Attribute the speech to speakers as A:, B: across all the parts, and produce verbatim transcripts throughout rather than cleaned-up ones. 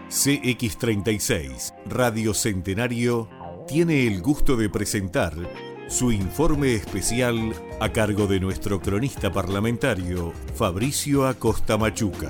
A: C X treinta y seis, Radio Centenario, tiene el gusto de presentar su informe especial a cargo de nuestro cronista parlamentario, Fabricio Acosta Machuca.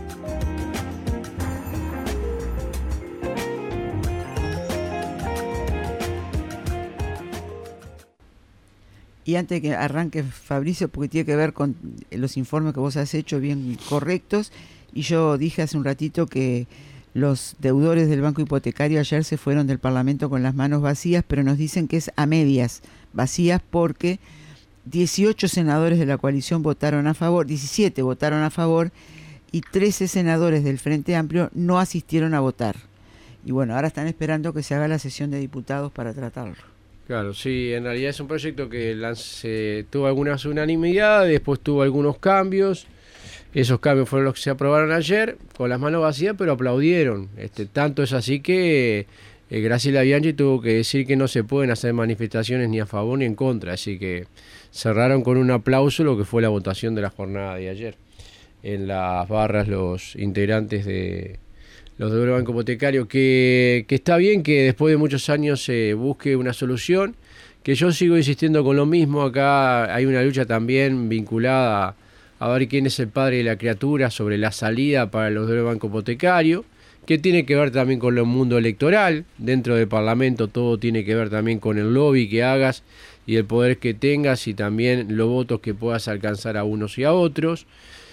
B: Y antes de que arranque Fabricio, porque tiene que ver con los informes que vos has hecho bien correctos, y yo dije hace un ratito que los deudores del Banco Hipotecario ayer se fueron del Parlamento con las manos vacías, pero nos dicen que es a medias vacías porque dieciocho senadores de la coalición votaron a favor, diecisiete votaron a favor y trece senadores del Frente Amplio no asistieron a votar. Y bueno, ahora están esperando que se haga la sesión de diputados para tratarlo.
C: Claro, sí, en realidad es un proyecto que lance, tuvo algunas unanimidades, después tuvo algunos cambios. Esos cambios fueron los que se aprobaron ayer, con las manos vacías, pero aplaudieron. Este, tanto es así que eh, Graciela Bianchi tuvo que decir que no se pueden hacer manifestaciones ni a favor ni en contra. Así que cerraron con un aplauso lo que fue la votación de la jornada de ayer. En las barras los integrantes de los del Banco Hipotecario, que, que está bien que después de muchos años se busque una solución, que yo sigo insistiendo con lo mismo. Acá hay una lucha también vinculada a a ver quién es el padre de la criatura sobre la salida para los del Banco Hipotecario, que tiene que ver también con el mundo electoral. Dentro del Parlamento todo tiene que ver también con el lobby que hagas y el poder que tengas y también los votos que puedas alcanzar a unos y a otros.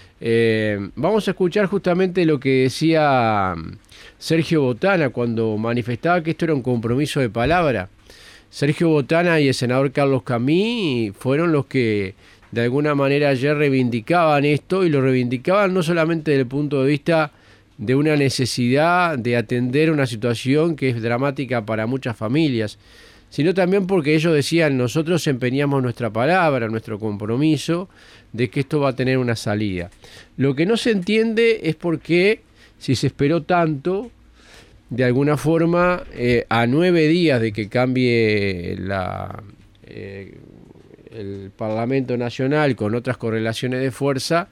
C: Eh, vamos a escuchar justamente lo que decía Sergio Botana cuando manifestaba que esto era un compromiso de palabra. Sergio Botana y el senador Carlos Camí fueron los que de alguna manera ayer reivindicaban esto, y lo reivindicaban no solamente desde el punto de vista de una necesidad de atender una situación que es dramática para muchas familias, sino también porque ellos decían: nosotros empeñamos nuestra palabra, nuestro compromiso de que esto va a tener una salida. Lo que no se entiende es por qué, si se esperó tanto, de alguna forma, eh, a nueve días de que cambie la... Eh, el Parlamento Nacional con otras correlaciones de fuerza,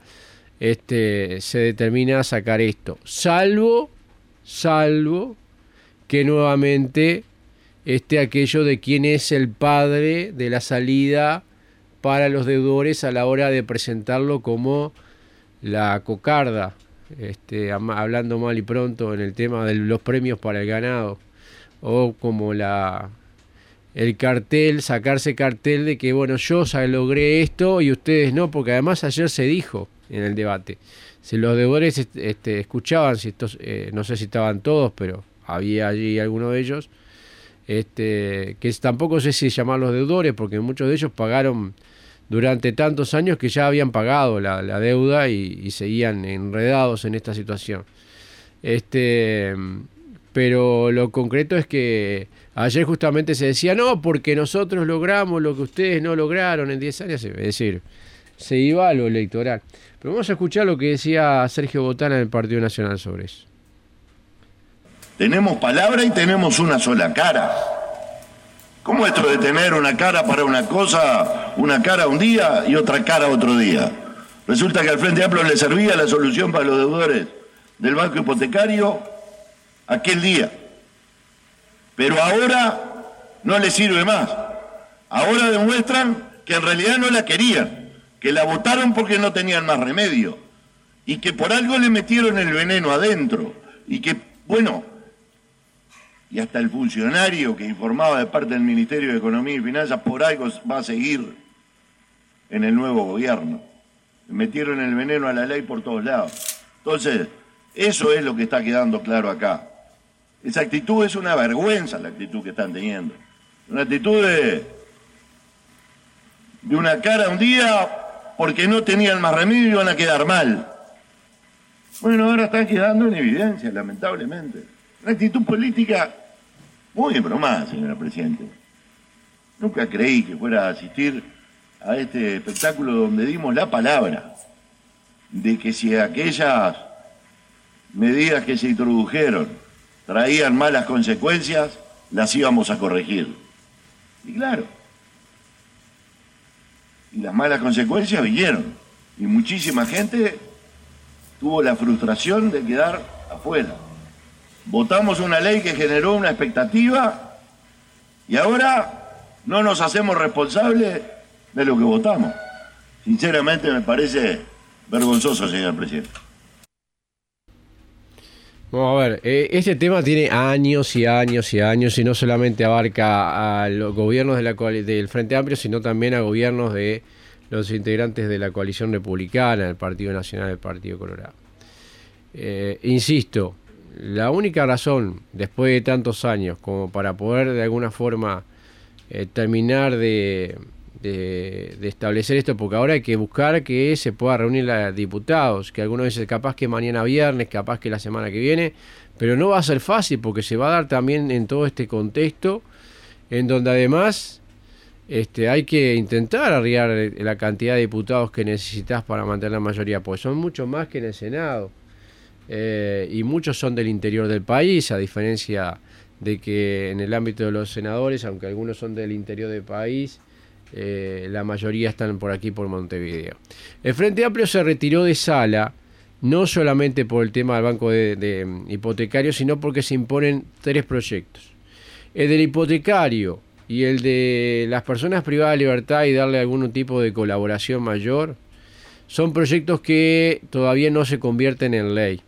C: este, se determina sacar esto, salvo, salvo que nuevamente esté aquello de quién es el padre de la salida para los deudores a la hora de presentarlo como la cocarda, este, hablando mal y pronto en el tema de los premios para el ganado, o como la... el cartel, sacarse cartel de que, bueno, yo logré esto y ustedes no, porque además ayer se dijo en el debate, si los deudores este, escuchaban, si estos, eh, no sé si estaban todos, pero había allí alguno de ellos, este, que tampoco sé si llamarlos deudores, porque muchos de ellos pagaron durante tantos años que ya habían pagado la, la deuda y, y seguían enredados en esta situación. Este... Pero lo concreto es que ayer justamente se decía, no, porque nosotros logramos lo que ustedes no lograron en diez años. Es decir, se iba a lo electoral. Pero vamos a escuchar lo que decía Sergio Botana del Partido Nacional sobre eso.
D: Tenemos palabra y tenemos una sola cara. ¿Cómo esto de tener una cara para una cosa, una cara un día y otra cara otro día? Resulta que al Frente Amplio le servía la solución para los deudores del Banco Hipotecario aquel día, pero ahora no les sirve más. Ahora demuestran que en realidad no la querían, que la votaron porque no tenían más remedio y que por algo le metieron el veneno adentro y que, bueno, y hasta el funcionario que informaba de parte del Ministerio de Economía y Finanzas por algo va a seguir en el nuevo gobierno. Le metieron el veneno a la ley por todos lados. Entonces, eso es lo que está quedando claro acá. Esa actitud es una vergüenza, la actitud que están teniendo. Una actitud de, de una cara un día porque no tenían más remedio y iban a quedar mal. Bueno, ahora están quedando en evidencia, lamentablemente. Una actitud política muy embromada, señora Presidenta. Nunca creí que fuera a asistir a este espectáculo donde dimos la palabra de que si aquellas medidas que se introdujeron traían malas consecuencias, las íbamos a corregir. Y claro, y las malas consecuencias vinieron, y muchísima gente tuvo la frustración de quedar afuera. votamos una ley que generó una expectativa y ahora no nos hacemos responsables de lo que votamos. Sinceramente me parece vergonzoso, señor presidente.
C: Vamos a ver, eh, este tema tiene años y años y años y no solamente abarca a los gobiernos de la del Frente Amplio, sino también a gobiernos de los integrantes de la coalición republicana, el Partido Nacional, el Partido Colorado. Eh, insisto, la única razón, después de tantos años, como para poder de alguna forma eh, terminar de, de, de establecer esto, porque ahora hay que buscar que se pueda reunir a diputados, que algunos dicen capaz que mañana viernes, capaz que la semana que viene, pero no va a ser fácil porque se va a dar también en todo este contexto, en donde además este, hay que intentar arriar la cantidad de diputados que necesitas para mantener la mayoría, pues son muchos más que en el Senado. Eh, y muchos son del interior del país, a diferencia de que en el ámbito de los senadores, aunque algunos son del interior del país, eh, la mayoría están por aquí, por Montevideo. El Frente Amplio se retiró de sala, no solamente por el tema del banco de, de hipotecario, sino porque se imponen tres proyectos. El del hipotecario y el de las personas privadas de libertad y darle algún tipo de colaboración mayor, son proyectos que todavía no se convierten en ley.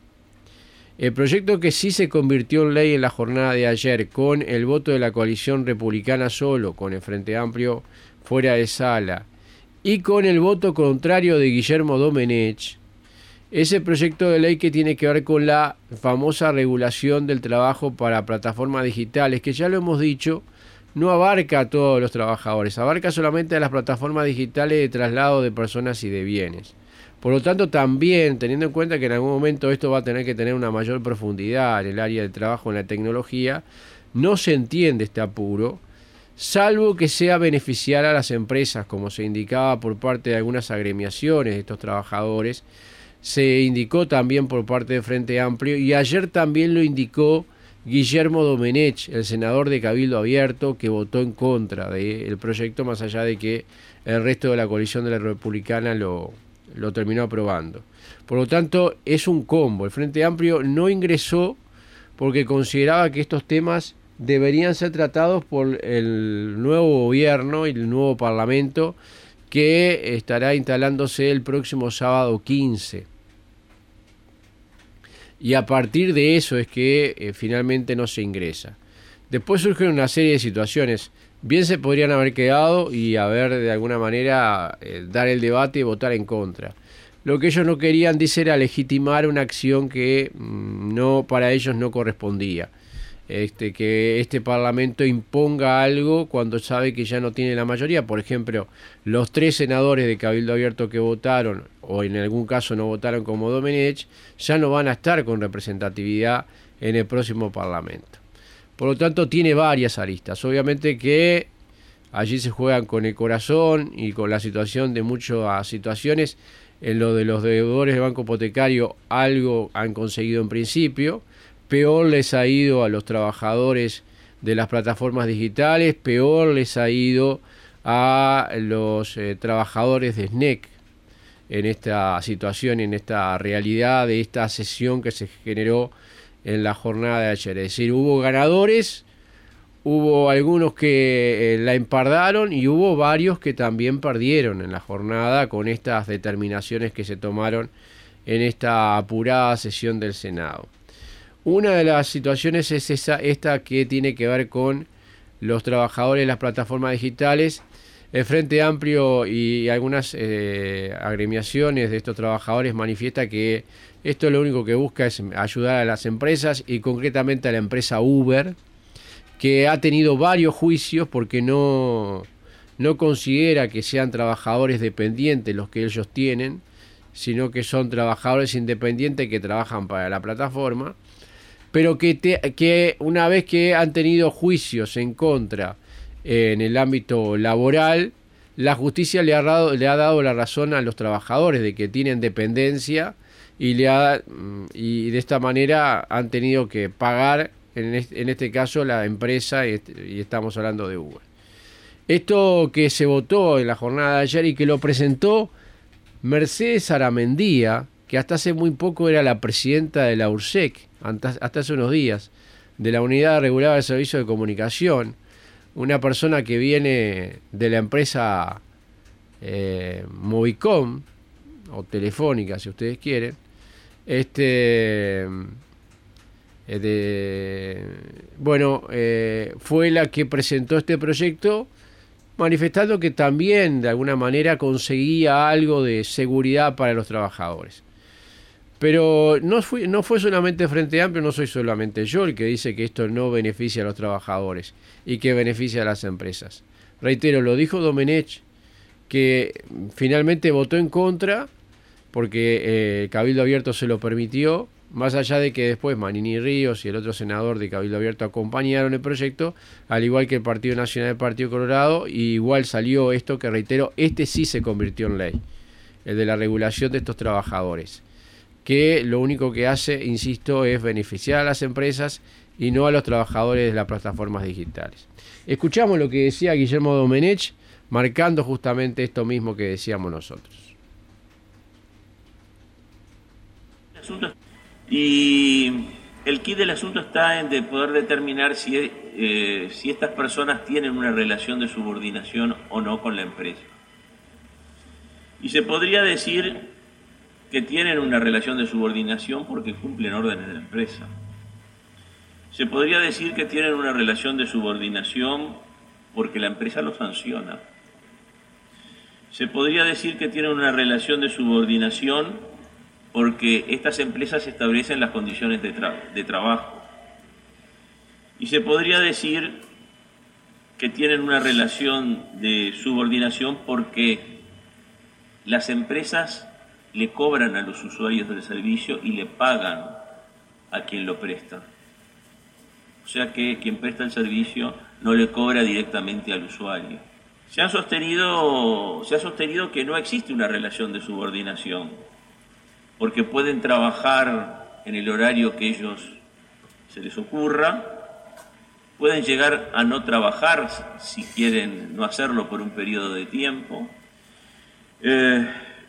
C: El proyecto que sí se convirtió en ley en la jornada de ayer, con el voto de la coalición republicana solo, con el Frente Amplio fuera de sala, y con el voto contrario de Guillermo Domenech, es el proyecto de ley que tiene que ver con la famosa regulación del trabajo para plataformas digitales, que ya lo hemos dicho, no abarca a todos los trabajadores, abarca solamente a las plataformas digitales de traslado de personas y de bienes. Por lo tanto, también, teniendo en cuenta que en algún momento esto va a tener que tener una mayor profundidad en el área del trabajo, en la tecnología, no se entiende este apuro, salvo que sea beneficiar a las empresas, como se indicaba por parte de algunas agremiaciones de estos trabajadores, se indicó también por parte del Frente Amplio, y ayer también lo indicó Guillermo Domenech, el senador de Cabildo Abierto, que votó en contra del proyecto, más allá de que el resto de la coalición de la Republicana lo... lo terminó aprobando. Por lo tanto, es un combo. El Frente Amplio no ingresó porque consideraba que estos temas deberían ser tratados por el nuevo gobierno y el nuevo parlamento que estará instalándose el próximo sábado quince. Y a partir de eso es que eh, finalmente no se ingresa. Después surgen una serie de situaciones. Bien se podrían haber quedado y haber de alguna manera eh, dar el debate y votar en contra. Lo que ellos no querían, dice, era legitimar una acción que mmm, no para ellos no correspondía. Este, que este Parlamento imponga algo cuando sabe que ya no tiene la mayoría. Por ejemplo, los tres senadores de Cabildo Abierto que votaron, o en algún caso no votaron como Domenech, ya no van a estar con representatividad en el próximo Parlamento. Por lo tanto, tiene varias aristas. Obviamente que allí se juegan con el corazón y con la situación de muchas situaciones. En lo de los deudores del banco hipotecario, algo han conseguido en principio. Peor les ha ido a los trabajadores de las plataformas digitales. Peor les ha ido a los eh, trabajadores de S N E C en esta situación, en esta realidad de esta sesión que se generó en la jornada de ayer. Es decir, hubo ganadores, hubo algunos que eh, la empardaron y hubo varios que también perdieron en la jornada con estas determinaciones que se tomaron en esta apurada sesión del Senado. Una de las situaciones es esa, esta que tiene que ver con los trabajadores de las plataformas digitales. El Frente Amplio y algunas eh, agremiaciones de estos trabajadores manifiesta que esto lo único que busca es ayudar a las empresas y concretamente a la empresa Uber, que ha tenido varios juicios porque no, no considera que sean trabajadores dependientes los que ellos tienen, sino que son trabajadores independientes que trabajan para la plataforma, pero que, te, que una vez que han tenido juicios en contra en el ámbito laboral, la justicia le ha dado, le ha dado la razón a los trabajadores de que tienen dependencia y, le ha, y de esta manera han tenido que pagar, en este, en este caso, la empresa, y, y estamos hablando de Uber. Esto que se votó en la jornada de ayer y que lo presentó Mercedes Aramendía, que hasta hace muy poco era la presidenta de la URSEC, hasta, hasta hace unos días, de la Unidad Regulada del Servicio de Comunicación, una persona que viene de la empresa eh, Movicom, o Telefónica, si ustedes quieren, este... De, bueno, eh, fue la que presentó este proyecto, manifestando que también de alguna manera conseguía algo de seguridad para los trabajadores. Pero no fue, no fue solamente Frente Amplio, no soy solamente yo el que dice que esto no beneficia a los trabajadores y que beneficia a las empresas. Reitero, lo dijo Domenech, que finalmente votó en contra porque eh, Cabildo Abierto se lo permitió. Más allá de que después Manini Ríos y el otro senador de Cabildo Abierto acompañaron el proyecto, al igual que el Partido Nacional del Partido Colorado, y igual salió esto que, reitero, este sí se convirtió en ley, el de la regulación de estos trabajadores, que lo único que hace, insisto, es beneficiar a las empresas y no a los trabajadores de las plataformas digitales. Escuchamos lo que decía Guillermo Domenech, marcando justamente esto mismo que decíamos nosotros.
E: Y el quid del asunto está en de poder determinar si, eh, si estas personas tienen una relación de subordinación o no con la empresa. Y se podría decir que tienen una relación de subordinación porque cumplen órdenes de la empresa. Se podría decir que tienen una relación de subordinación porque la empresa los sanciona. Se podría decir que tienen una relación de subordinación porque estas empresas establecen las condiciones de, tra- de trabajo. Y se podría decir que tienen una relación de subordinación porque las empresas le cobran a los usuarios del servicio y le pagan a quien lo presta. O sea que quien presta el servicio no le cobra directamente al usuario. Se ha sostenido, se ha sostenido que no existe una relación de subordinación, porque pueden trabajar en el horario que ellos se les ocurra, pueden llegar a no trabajar si quieren no hacerlo por un periodo de tiempo, eh,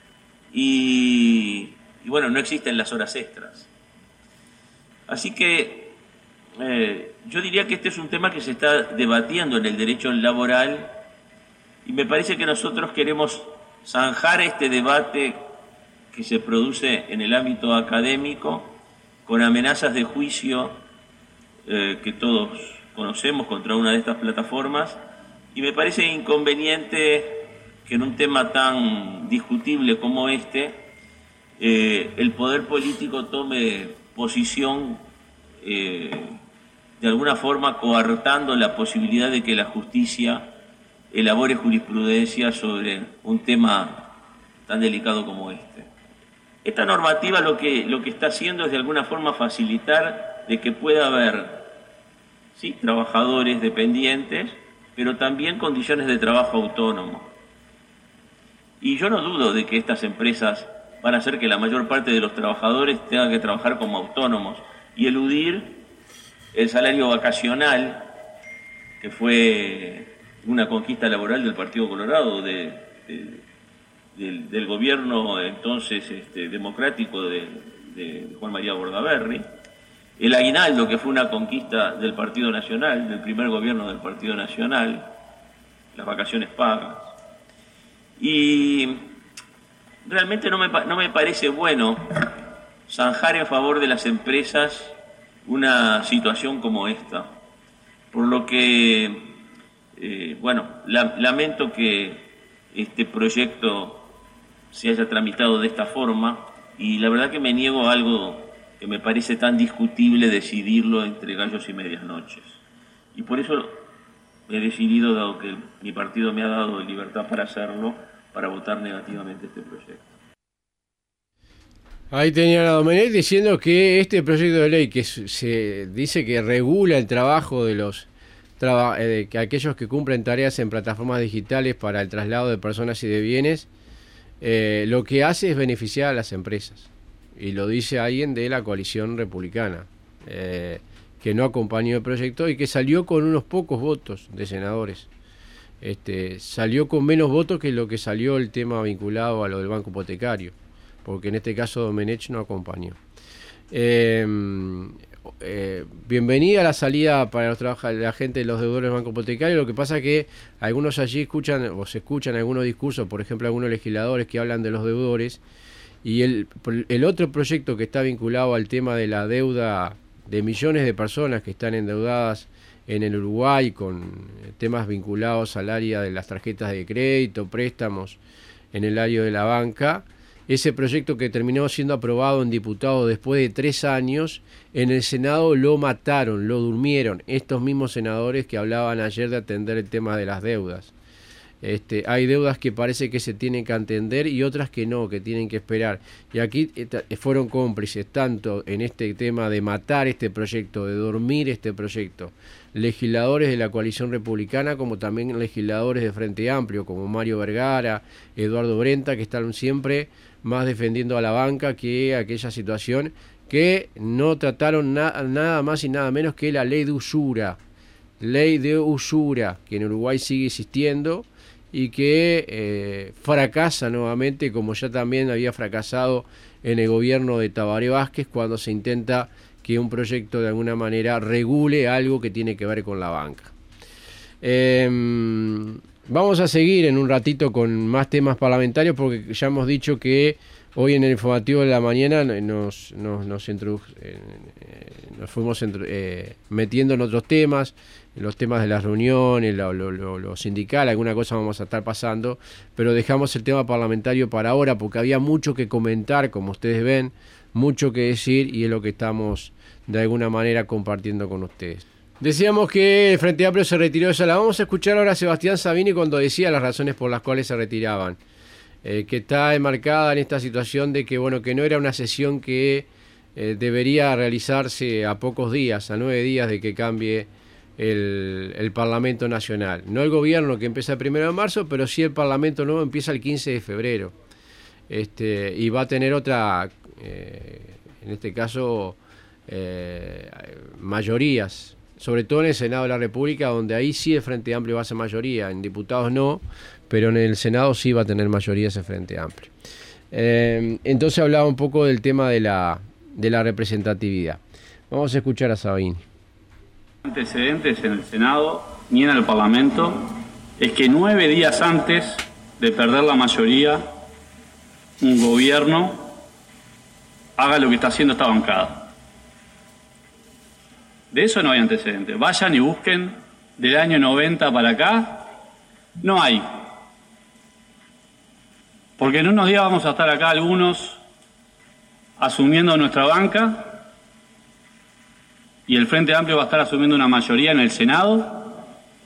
E: y, y bueno, no existen las horas extras. Así que eh, yo diría que este es un tema que se está debatiendo en el derecho laboral y me parece que nosotros queremos zanjar este debate que se produce en el ámbito académico con amenazas de juicio eh, que todos conocemos contra una de estas plataformas, y me parece inconveniente que en un tema tan discutible como este eh, el poder político tome posición eh, de alguna forma coartando la posibilidad de que la justicia elabore jurisprudencia sobre un tema tan delicado como este. Esta normativa lo que, lo que está haciendo es de alguna forma facilitar de que pueda haber, sí, trabajadores dependientes, pero también condiciones de trabajo autónomo. Y yo no dudo de que estas empresas van a hacer que la mayor parte de los trabajadores tengan que trabajar como autónomos y eludir el salario vacacional, que fue una conquista laboral del Partido Colorado, de, de Del, del gobierno entonces este, democrático de, de Juan María Bordaberry, el aguinaldo, que fue una conquista del Partido Nacional, del primer gobierno del Partido Nacional, las vacaciones pagas. Y realmente no me, no me parece bueno zanjar en favor de las empresas una situación como esta, por lo que, eh, bueno, la, lamento que este proyecto se haya tramitado de esta forma, y la verdad que me niego a algo que me parece tan discutible decidirlo entre gallos y medias noches. Y por eso he decidido, dado que mi partido me ha dado libertad para hacerlo, para votar negativamente este proyecto.
C: Ahí tenía a Domenech diciendo que este proyecto de ley que se dice que regula el trabajo de los traba, eh, que aquellos que cumplen tareas en plataformas digitales para el traslado de personas y de bienes, Eh, lo que hace es beneficiar a las empresas, y lo dice alguien de la coalición republicana, eh, que no acompañó el proyecto y que salió con unos pocos votos de senadores. Este, salió con menos votos que lo que salió el tema vinculado a lo del banco hipotecario. porque en este caso Domenech no acompañó. Eh, eh, bienvenida a la salida para los trabajadores, la gente de los deudores del Banco Hipotecario. Lo que pasa es que algunos allí escuchan o se escuchan algunos discursos, por ejemplo, algunos legisladores que hablan de los deudores, y el, el otro proyecto que está vinculado al tema de la deuda de millones de personas que están endeudadas en el Uruguay con temas vinculados al área de las tarjetas de crédito, préstamos en el área de la banca. Ese proyecto que terminó siendo aprobado en diputados después de tres años, en el Senado lo mataron, lo durmieron, estos mismos senadores que hablaban ayer de atender el tema de las deudas. Este, hay deudas que parece que se tienen que atender y otras que no, que tienen que esperar. Y aquí fueron cómplices tanto en este tema de matar este proyecto, de dormir este proyecto, legisladores de la coalición republicana como también legisladores de Frente Amplio, como Mario Vergara, Eduardo Brenta, que están siempre más defendiendo a la banca que aquella situación, que no trataron na nada más y nada menos que la ley de usura, ley de usura, que en Uruguay sigue existiendo y que eh, fracasa nuevamente, como ya también había fracasado en el gobierno de Tabaré Vázquez, cuando se intenta que un proyecto de alguna manera regule algo que tiene que ver con la banca. Eh, vamos a seguir en un ratito con más temas parlamentarios, porque ya hemos dicho que hoy en el informativo de la mañana nos, nos, nos, introdu eh, nos fuimos eh, metiendo en otros temas, en los temas de las reuniones, lo, lo, lo, lo sindical, alguna cosa vamos a estar pasando, pero dejamos el tema parlamentario para ahora porque había mucho que comentar, como ustedes ven, mucho que decir, y es lo que estamos de alguna manera compartiendo con ustedes. Decíamos que el Frente Amplio se retiró de sala. Vamos a escuchar ahora a Sebastián Sabini cuando decía las razones por las cuales se retiraban, eh, que está enmarcada en esta situación de que, bueno, que no era una sesión que eh, debería realizarse a pocos días, a nueve días de que cambie el, el Parlamento Nacional. No el gobierno, que empieza el primero de marzo, pero sí el Parlamento nuevo empieza el quince de febrero. Este, y va a tener otra, eh, en este caso, eh, mayorías, sobre todo en el Senado de la República, donde ahí sí el Frente Amplio va a ser mayoría, en diputados no, pero en el Senado sí va a tener mayoría ese Frente Amplio. Eh, entonces hablaba un poco del tema de la, de la representatividad. Vamos a escuchar a Sabini.
F: Antecedentes en el Senado ni en el Parlamento es que nueve días antes de perder la mayoría, un gobierno haga lo que está haciendo esta bancada. De eso no hay antecedentes. Vayan y busquen del año noventa para acá, no hay. Porque en unos días vamos a estar acá algunos asumiendo nuestra banca y el Frente Amplio va a estar asumiendo una mayoría en el Senado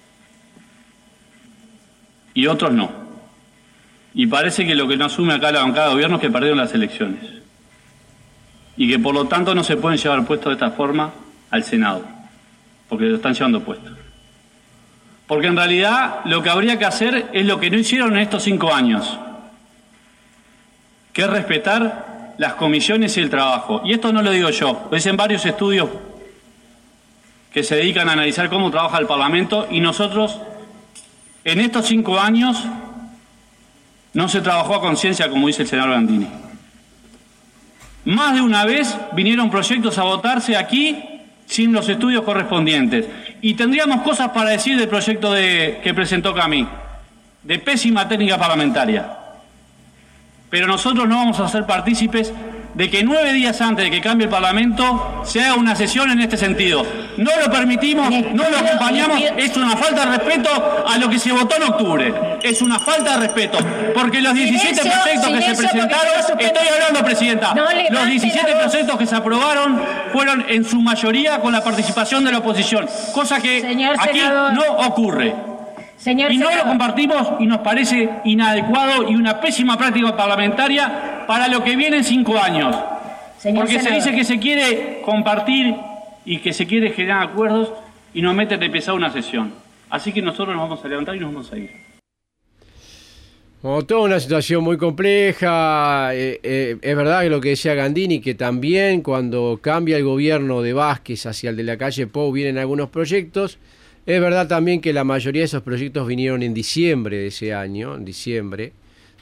F: y otros no. Y parece que lo que no asume acá la bancada de gobierno es que perdieron las elecciones y que por lo tanto no se pueden llevar puestos de esta forma al Senado, porque lo están llevando puestos. Porque en realidad lo que habría que hacer es lo que no hicieron en estos cinco años, que es respetar las comisiones y el trabajo. Y esto no lo digo yo, lo dicen varios estudios que se dedican a analizar cómo trabaja el Parlamento, y nosotros en estos cinco años no se trabajó a conciencia, como dice el senador Gandini. Más de una vez vinieron proyectos a votarse aquí sin los estudios correspondientes. Y tendríamos cosas para decir del proyecto de, que presentó Camí, de pésima técnica parlamentaria. Pero nosotros no vamos a ser partícipes de que nueve días antes de que cambie el Parlamento se haga una sesión en este sentido. No lo permitimos, no lo acompañamos, es una falta de respeto a lo que se votó en octubre. Es una falta de respeto, porque los diecisiete proyectos que se presentaron, estoy hablando, Presidenta, los diecisiete proyectos que se aprobaron fueron en su mayoría con la participación de la oposición, cosa que aquí no ocurre. Señor y no senador. Lo compartimos y nos parece inadecuado y una pésima práctica parlamentaria para lo que viene en cinco años. Señor Porque senador. Se dice que se quiere compartir y que se quiere generar acuerdos y nos meten de pesado una sesión. Así que nosotros nos vamos a levantar y nos vamos a ir.
C: Bueno, toda una situación muy compleja. Eh, eh, es verdad que lo que decía Gandini, que también cuando cambia el gobierno de Vázquez hacia el de la calle Pou vienen algunos proyectos. Es verdad también que la mayoría de esos proyectos vinieron en diciembre de ese año, en diciembre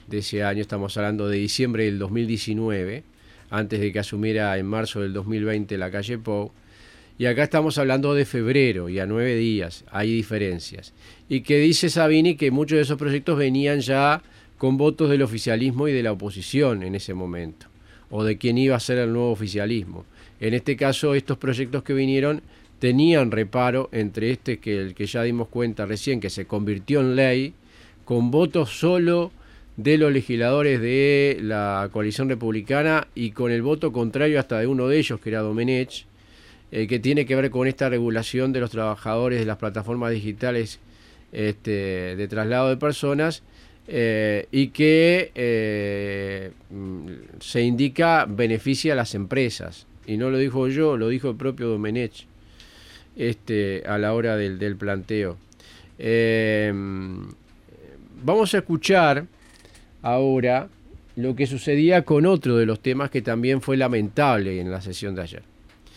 C: de ese año, estamos hablando de diciembre del dos mil diecinueve, antes de que asumiera en marzo del dos mil veinte la calle Pou. Y acá estamos hablando de febrero, y a nueve días, hay diferencias. Y que dice Sabini que muchos de esos proyectos venían ya con votos del oficialismo y de la oposición en ese momento, o de quién iba a ser el nuevo oficialismo. En este caso, estos proyectos que vinieron tenían reparo entre este que el que ya dimos cuenta recién, que se convirtió en ley, con votos solo de los legisladores de la coalición republicana y con el voto contrario hasta de uno de ellos, que era Domenech, eh, que tiene que ver con esta regulación de los trabajadores de las plataformas digitales este, de traslado de personas, eh, y que eh, se indica beneficia a las empresas. Y no lo dijo yo, lo dijo el propio Domenech este, a la hora del, del planteo. Eh, vamos a escuchar ahora lo que sucedía con otro de los temas que también fue lamentable en la sesión de ayer.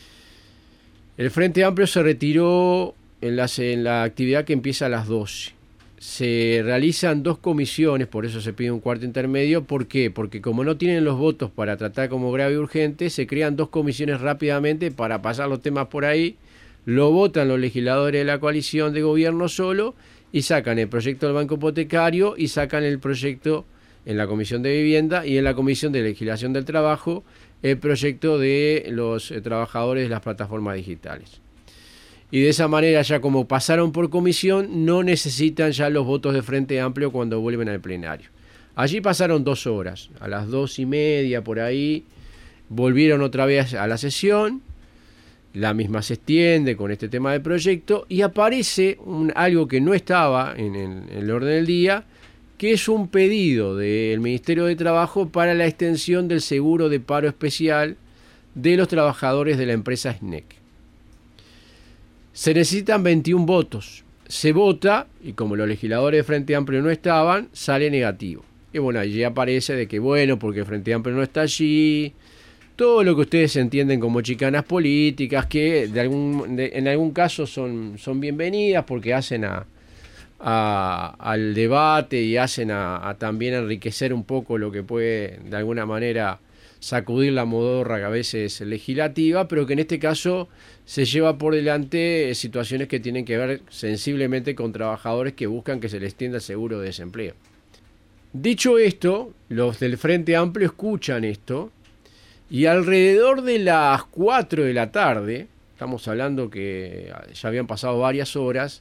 C: El Frente Amplio se retiró en la, en la actividad que empieza a las doce. Se realizan dos comisiones, por eso se pide un cuarto intermedio. ¿Por qué? Porque como no tienen los votos para tratar como grave y urgente, se crean dos comisiones rápidamente para pasar los temas por ahí, lo votan los legisladores de la coalición de gobierno solo y sacan el proyecto del Banco Hipotecario y sacan el proyecto en la Comisión de Vivienda y en la Comisión de Legislación del Trabajo el proyecto de los eh, trabajadores de las plataformas digitales. Y de esa manera, ya como pasaron por comisión, no necesitan ya los votos de Frente Amplio cuando vuelven al plenario. Allí pasaron dos horas, a las dos y media por ahí, volvieron otra vez a la sesión, la misma se extiende con este tema del proyecto y aparece un, algo que no estaba en, en, en el orden del día, que es un pedido del Ministerio de Trabajo para la extensión del seguro de paro especial de los trabajadores de la empresa S N E C. Se necesitan veintiún votos. Se vota, y como los legisladores de Frente Amplio no estaban, sale negativo. Y bueno, allí aparece de que bueno, porque Frente Amplio no está allí, todo lo que ustedes entienden como chicanas políticas, que de algún, de, en algún caso son, son bienvenidas porque hacen a... A, al debate y hacen a, a también enriquecer un poco lo que puede de alguna manera sacudir la modorra que a veces legislativa, pero que en este caso se lleva por delante situaciones que tienen que ver sensiblemente con trabajadores que buscan que se les extienda el seguro de desempleo. Dicho esto, los del Frente Amplio escuchan esto y alrededor de las cuatro de la tarde, estamos hablando que ya habían pasado varias horas,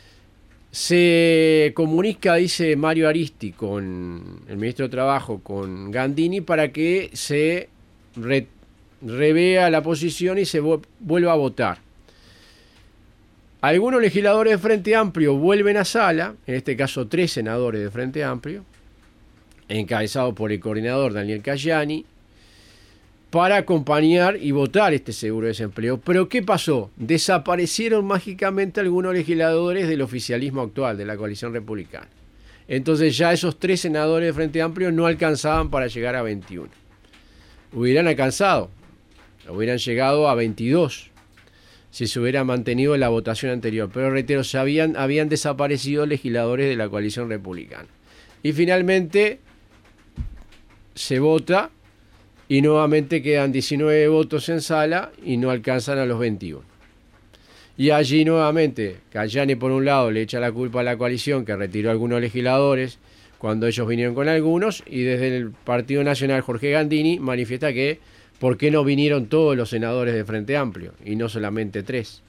C: se comunica, dice Mario Aristi, con el ministro de Trabajo, con Gandini, para que se re, revea la posición y se vuelva a votar. Algunos legisladores de Frente Amplio vuelven a sala, en este caso tres senadores de Frente Amplio, encabezados por el coordinador Daniel Cayani, para acompañar y votar este seguro de desempleo. Pero ¿qué pasó? Desaparecieron mágicamente algunos legisladores del oficialismo actual, de la coalición republicana. Entonces ya esos tres senadores de Frente Amplio no alcanzaban para llegar a veintiuno. Hubieran alcanzado, hubieran llegado a veintidós, si se hubiera mantenido la votación anterior. Pero reitero, ya habían, habían desaparecido legisladores de la coalición republicana. Y finalmente se vota y nuevamente quedan diecinueve votos en sala y no alcanzan a los veintiuno. Y allí nuevamente Cayani por un lado le echa la culpa a la coalición que retiró a algunos legisladores cuando ellos vinieron con algunos, y desde el Partido Nacional Jorge Gandini manifiesta que ¿por qué no vinieron todos los senadores de Frente Amplio y no solamente tres?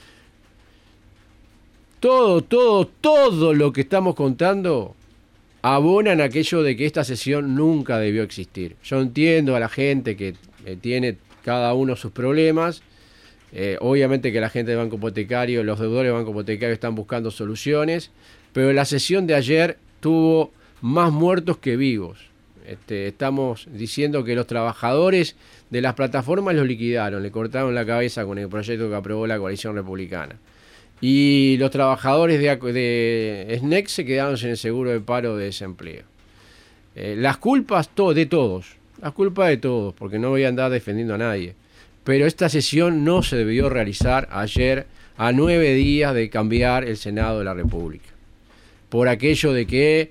C: Todo, todo, todo lo que estamos contando abonan aquello de que esta sesión nunca debió existir. Yo entiendo a la gente que eh, tiene cada uno sus problemas. Eh, obviamente que la gente del Banco Hipotecario, los deudores del Banco Hipotecario están buscando soluciones, pero la sesión de ayer tuvo más muertos que vivos. Este, estamos diciendo que los trabajadores de las plataformas los liquidaron, le cortaron la cabeza con el proyecto que aprobó la coalición republicana. Y los trabajadores de, de S N E C se quedaron sin el seguro de paro de desempleo. Eh, las culpas to- de todos, las culpas de todos, porque no voy a andar defendiendo a nadie. Pero esta sesión no se debió realizar ayer a nueve días de cambiar el Senado de la República. Por aquello de que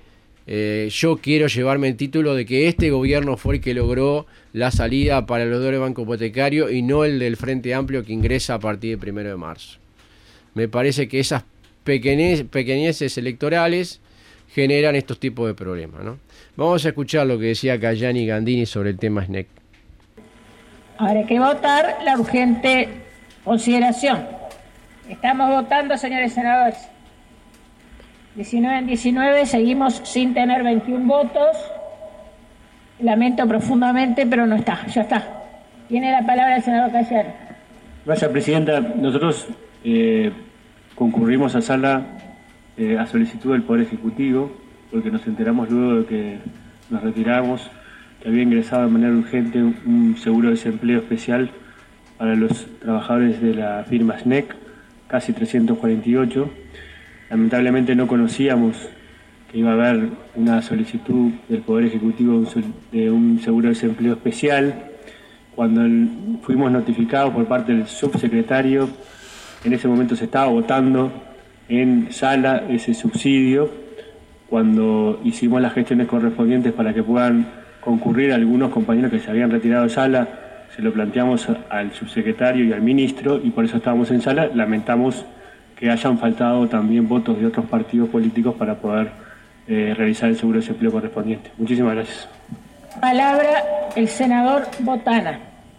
C: eh, yo quiero llevarme el título de que este gobierno fue el que logró la salida para los deudores del Banco Hipotecario y no el del Frente Amplio que ingresa a partir del primero de marzo. Me parece que esas pequeñez, pequeñeces electorales generan estos tipos de problemas, ¿no? Vamos a escuchar lo que decía Cayani Gandini sobre el tema S N E C.
G: Ahora hay que votar la urgente consideración. Estamos votando, señores senadores. diecinueve en diecinueve, seguimos sin tener veintiún votos. Lamento profundamente, pero no está, ya está. Tiene la palabra el senador Cayani.
H: Gracias, Presidenta. Nosotros eh, concurrimos a sala eh, a solicitud del Poder Ejecutivo, porque nos enteramos luego de que nos retiramos, que había ingresado de manera urgente un seguro de desempleo especial para los trabajadores de la firma S N E C, casi trescientos cuarenta y ocho. Lamentablemente no conocíamos que iba a haber una solicitud del Poder Ejecutivo de un seguro de desempleo especial. Cuando el, fuimos notificados por parte del subsecretario, en ese momento se estaba votando en sala ese subsidio. Cuando hicimos las gestiones correspondientes para que puedan concurrir algunos compañeros que se habían retirado de sala, se lo planteamos al subsecretario y al ministro y por eso estábamos en sala. Lamentamos que hayan faltado también votos de otros partidos políticos para poder eh, realizar el seguro de desempleo correspondiente. Muchísimas gracias.
G: Palabra el senador Botana.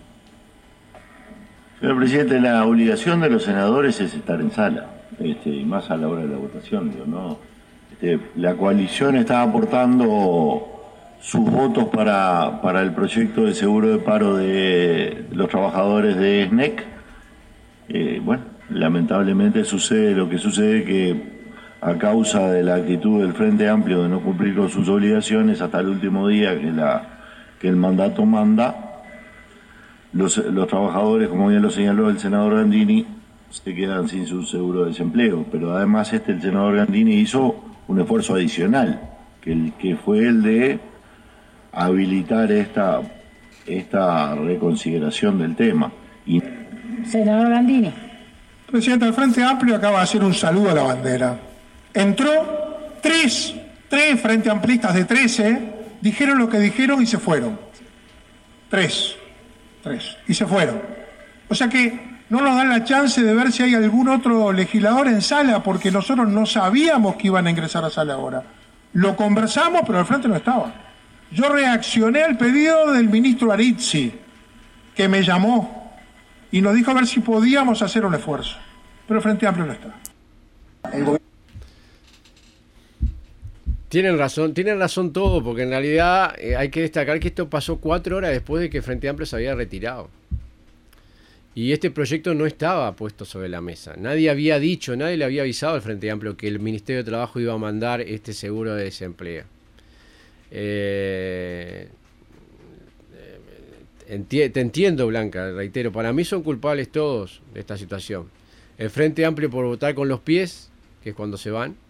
D: Señor Presidente, la obligación de los senadores es estar en sala, este, y más a la hora de la votación. Digo, ¿no? este, la coalición está aportando sus votos para, para el proyecto de seguro de paro de los trabajadores de S N E C. Eh, bueno, lamentablemente sucede lo que sucede, que a causa de la actitud del Frente Amplio de no cumplir con sus obligaciones hasta el último día que, la, que el mandato manda, los, los trabajadores, como bien lo señaló el senador Gandini, se quedan sin su seguro de desempleo. Pero además este el senador Gandini hizo un esfuerzo adicional, que, el, que fue el de habilitar esta, esta reconsideración del tema. Y...
G: Senador Gandini.
I: Presidente, el Frente Amplio acaba de hacer un saludo a la bandera. Entró tres, tres Frente Amplistas de trece, dijeron lo que dijeron y se fueron. Tres, tres, y se fueron. O sea que no nos dan la chance de ver si hay algún otro legislador en sala, porque nosotros no sabíamos que iban a ingresar a sala ahora. Lo conversamos, pero el Frente no estaba. Yo reaccioné al pedido del ministro Arizzi, que me llamó y nos dijo a ver si podíamos hacer un esfuerzo. Pero el Frente Amplio no está. El gobierno...
C: Tienen razón, tienen razón todo, porque en realidad eh, hay que destacar que esto pasó cuatro horas después de que el Frente Amplio se había retirado. Y este proyecto no estaba puesto sobre la mesa. Nadie había dicho, nadie le había avisado al Frente Amplio que el Ministerio de Trabajo iba a mandar este seguro de desempleo. Eh, enti- te entiendo, Blanca, reitero, para mí son culpables todos de esta situación. El Frente Amplio por votar con los pies, que es cuando se van,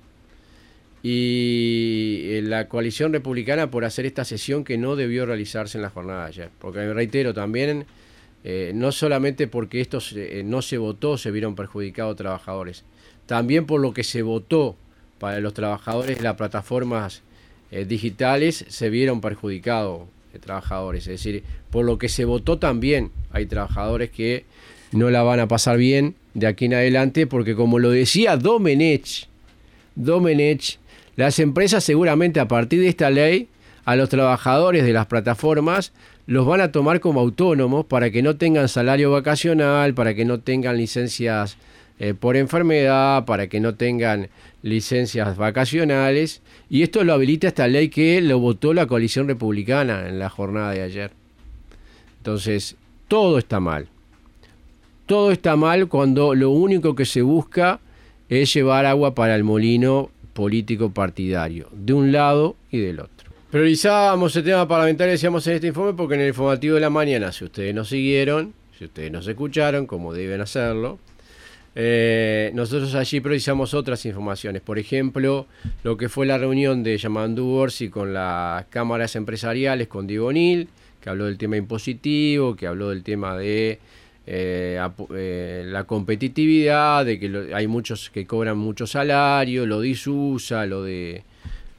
C: y la coalición republicana por hacer esta sesión que no debió realizarse en la jornada de ayer. Porque, reitero, también, eh, no solamente porque esto se, eh, no se votó, se vieron perjudicados trabajadores, también por lo que se votó para los trabajadores de las plataformas eh, digitales, se vieron perjudicados eh, trabajadores. Es decir, por lo que se votó también hay trabajadores que no la van a pasar bien de aquí en adelante, porque como lo decía Domenech, Domenech, las empresas seguramente a partir de esta ley a los trabajadores de las plataformas los van a tomar como autónomos para que no tengan salario vacacional, para que no tengan licencias eh, por enfermedad, para que no tengan licencias vacacionales, y esto lo habilita esta ley que lo votó la coalición republicana en la jornada de ayer. Entonces, todo está mal. Todo está mal cuando lo único que se busca es llevar agua para el molino político partidario, de un lado y del otro. Priorizábamos el tema parlamentario, decíamos en este informe, porque en el informativo de la mañana, si ustedes nos siguieron, si ustedes nos escucharon, como deben hacerlo, eh, nosotros allí priorizamos otras informaciones. Por ejemplo, lo que fue la reunión de Yamandu Orsi con las cámaras empresariales, con Diego O'Neill, que habló del tema impositivo, que habló del tema de Eh, eh, la competitividad, de que lo, hay muchos que cobran mucho salario, lo de Isusa, lo de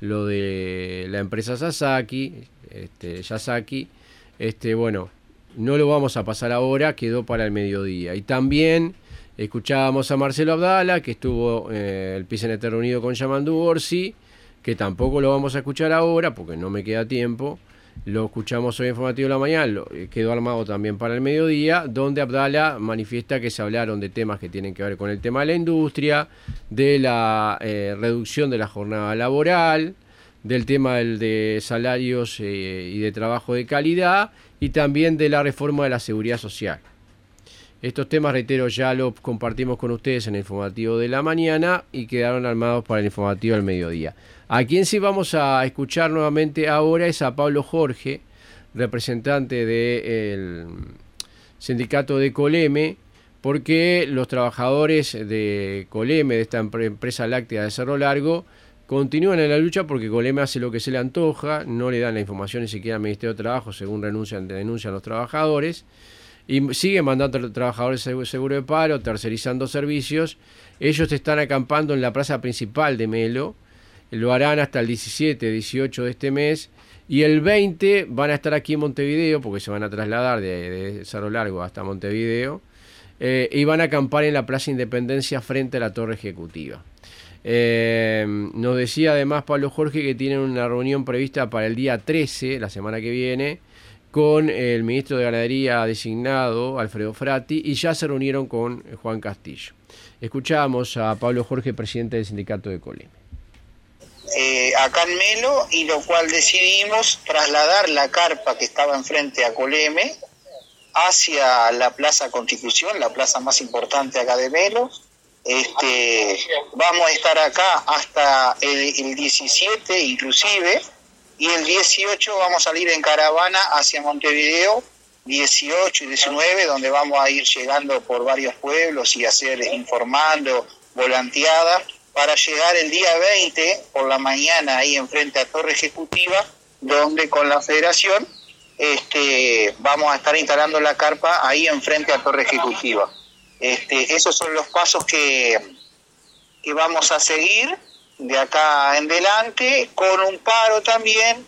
C: lo de la empresa Sasaki, este, Yasaki, este, bueno, no lo vamos a pasar ahora, quedó para el mediodía. Y también escuchábamos a Marcelo Abdala, que estuvo eh, el P C N T reunido con Yamandu Orsi, que tampoco lo vamos a escuchar ahora porque no me queda tiempo. Lo escuchamos hoy en Informativo de la Mañana, lo, quedó armado también para el mediodía, donde Abdala manifiesta que se hablaron de temas que tienen que ver con el tema de la industria, de la eh, reducción de la jornada laboral, del tema del, de salarios eh, y de trabajo de calidad, y también de la reforma de la seguridad social. Estos temas, reitero, ya los compartimos con ustedes en el Informativo de la Mañana y quedaron armados para el Informativo del mediodía. A quien sí vamos a escuchar nuevamente ahora es a Pablo Jorge, representante del sindicato de Coleme, porque los trabajadores de Coleme, de esta empresa láctea de Cerro Largo, continúan en la lucha porque Coleme hace lo que se le antoja, no le dan la información ni siquiera al Ministerio de Trabajo, según renuncian, denuncian los trabajadores, y siguen mandando a los trabajadores de seguro de paro, tercerizando servicios. Ellos están acampando en la plaza principal de Melo, lo harán hasta el diecisiete, dieciocho de este mes, y el veinte van a estar aquí en Montevideo, porque se van a trasladar de, de Cerro Largo hasta Montevideo, eh, y van a acampar en la Plaza Independencia frente a la Torre Ejecutiva. Eh, nos decía además Pablo Jorge que tienen una reunión prevista para el día trece, la semana que viene, con el ministro de Ganadería designado, Alfredo Frati, y ya se reunieron con Juan Castillo. Escuchamos a Pablo Jorge, presidente del sindicato de Coleme.
J: Eh, acá en Melo, y lo cual decidimos trasladar la carpa que estaba enfrente a Coleme hacia la Plaza Constitución, la plaza más importante acá de Melo. Este, vamos a estar acá hasta el, el diecisiete inclusive, y el dieciocho vamos a salir en caravana hacia Montevideo, dieciocho y diecinueve, donde vamos a ir llegando por varios pueblos y hacer informando, volanteada, para llegar el día veinte por la mañana ahí enfrente a Torre Ejecutiva, donde con la Federación este, vamos a estar instalando la carpa ahí enfrente a Torre Ejecutiva. Este, esos son los pasos que, que vamos a seguir de acá en adelante, con un paro también.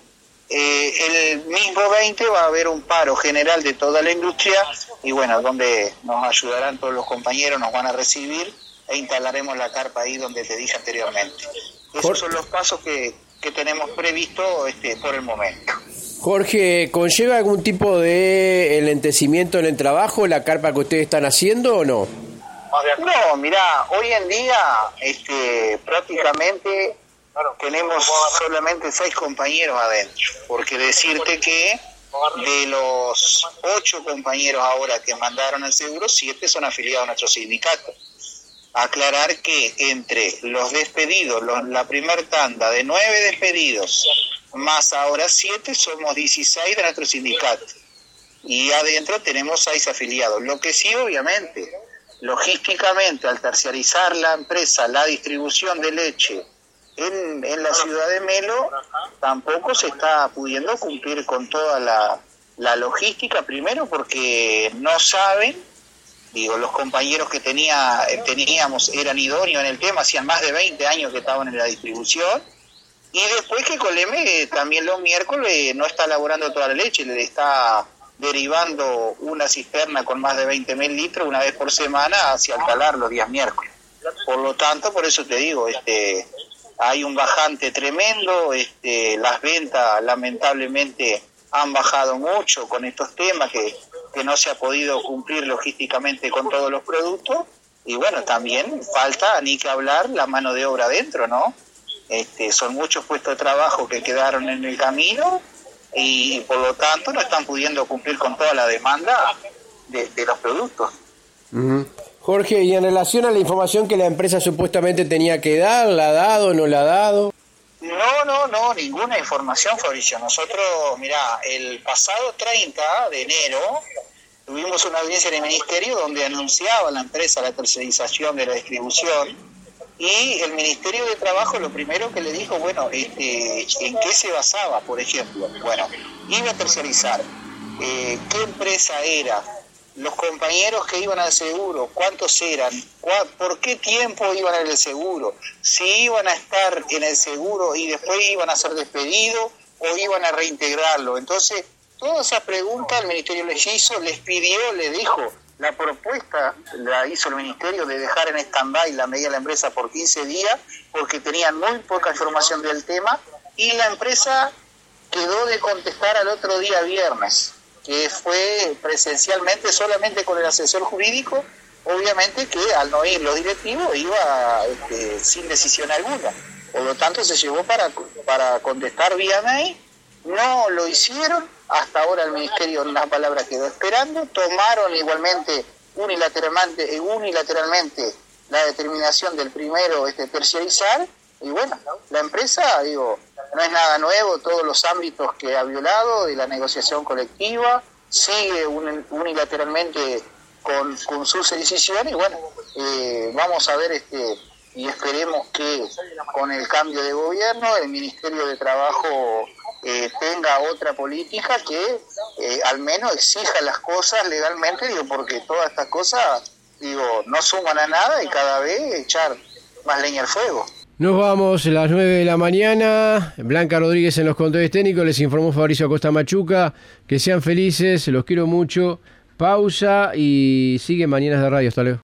J: Eh, el mismo veinte va a haber un paro general de toda la industria, y bueno, donde nos ayudarán todos los compañeros, nos van a recibir e instalaremos la carpa ahí donde te dije anteriormente. Esos son los pasos que, que tenemos previsto este, por el momento.
C: Jorge, ¿conlleva algún tipo de enlentecimiento en el trabajo la carpa que ustedes están haciendo o no?
J: No, mirá, hoy en día este, prácticamente tenemos solamente seis compañeros adentro, porque decirte que de los ocho compañeros ahora que mandaron el seguro, siete son afiliados a nuestro sindicato. Aclarar que entre los despedidos, los, la primer tanda de nueve despedidos, más ahora siete, somos dieciséis de nuestro sindicato. Y adentro tenemos seis afiliados. Lo que sí, obviamente, logísticamente, al terciarizar la empresa, la distribución de leche en, en la ciudad de Melo, tampoco se está pudiendo cumplir con toda la, la logística, primero porque no saben. Digo, los compañeros que tenía teníamos eran idóneos en el tema, hacían más de veinte años que estaban en la distribución, y después que Coleme también los miércoles no está elaborando toda la leche, le está derivando una cisterna con más de veinte mil litros una vez por semana hacia Alcalar los días miércoles. Por lo tanto, por eso te digo, este hay un bajante tremendo, este las ventas lamentablemente han bajado mucho con estos temas que que no se ha podido cumplir logísticamente con todos los productos, y bueno, también falta, ni que hablar, la mano de obra adentro, ¿no? Este, son muchos puestos de trabajo que quedaron en el camino, y por lo tanto no están pudiendo cumplir con toda la demanda de, de los productos.
C: Uh-huh. Jorge, y en relación a la información que la empresa supuestamente tenía que dar, ¿la ha dado, no la ha dado?
J: No, no, no, ninguna información, Fabricio. Nosotros, mirá, el pasado treinta de enero tuvimos una audiencia en el Ministerio donde anunciaba la empresa la tercerización de la distribución, y el Ministerio de Trabajo lo primero que le dijo, bueno, este, ¿en qué se basaba, por ejemplo? Bueno, iba a tercerizar. Eh, ¿Qué empresa era? los compañeros que iban al seguro, cuántos eran, por qué tiempo iban al seguro, si iban a estar en el seguro y después iban a ser despedidos o iban a reintegrarlo. Entonces, todas esas preguntas el Ministerio les hizo, les pidió, les dijo, la propuesta la hizo el Ministerio de dejar en stand-by la medida de la empresa por quince días porque tenían muy poca información del tema y la empresa quedó de contestar al otro día viernes, que fue presencialmente solamente con el asesor jurídico, obviamente que al no ir los directivos iba este, sin decisión alguna. Por lo tanto se llevó para, para contestar vía mail, no lo hicieron, hasta ahora el Ministerio en una palabra quedó esperando, tomaron igualmente unilateralmente, unilateralmente la determinación del primero este, terciarizar, y bueno, la empresa, digo, no es nada nuevo, todos los ámbitos que ha violado de la negociación colectiva, sigue unilateralmente con, con sus decisiones, y bueno, eh, vamos a ver este y esperemos que con el cambio de gobierno el Ministerio de Trabajo eh, tenga otra política que eh, al menos exija las cosas legalmente, digo, porque todas estas cosas, digo, no suman a nada y cada vez echar más leña al fuego.
C: Nos vamos a las nueve de la mañana. Blanca Rodríguez en los controles técnicos. Les informó Fabricio Acosta Machuca. Que sean felices, los quiero mucho. Pausa y sigue Mañanas de Radio. Hasta luego.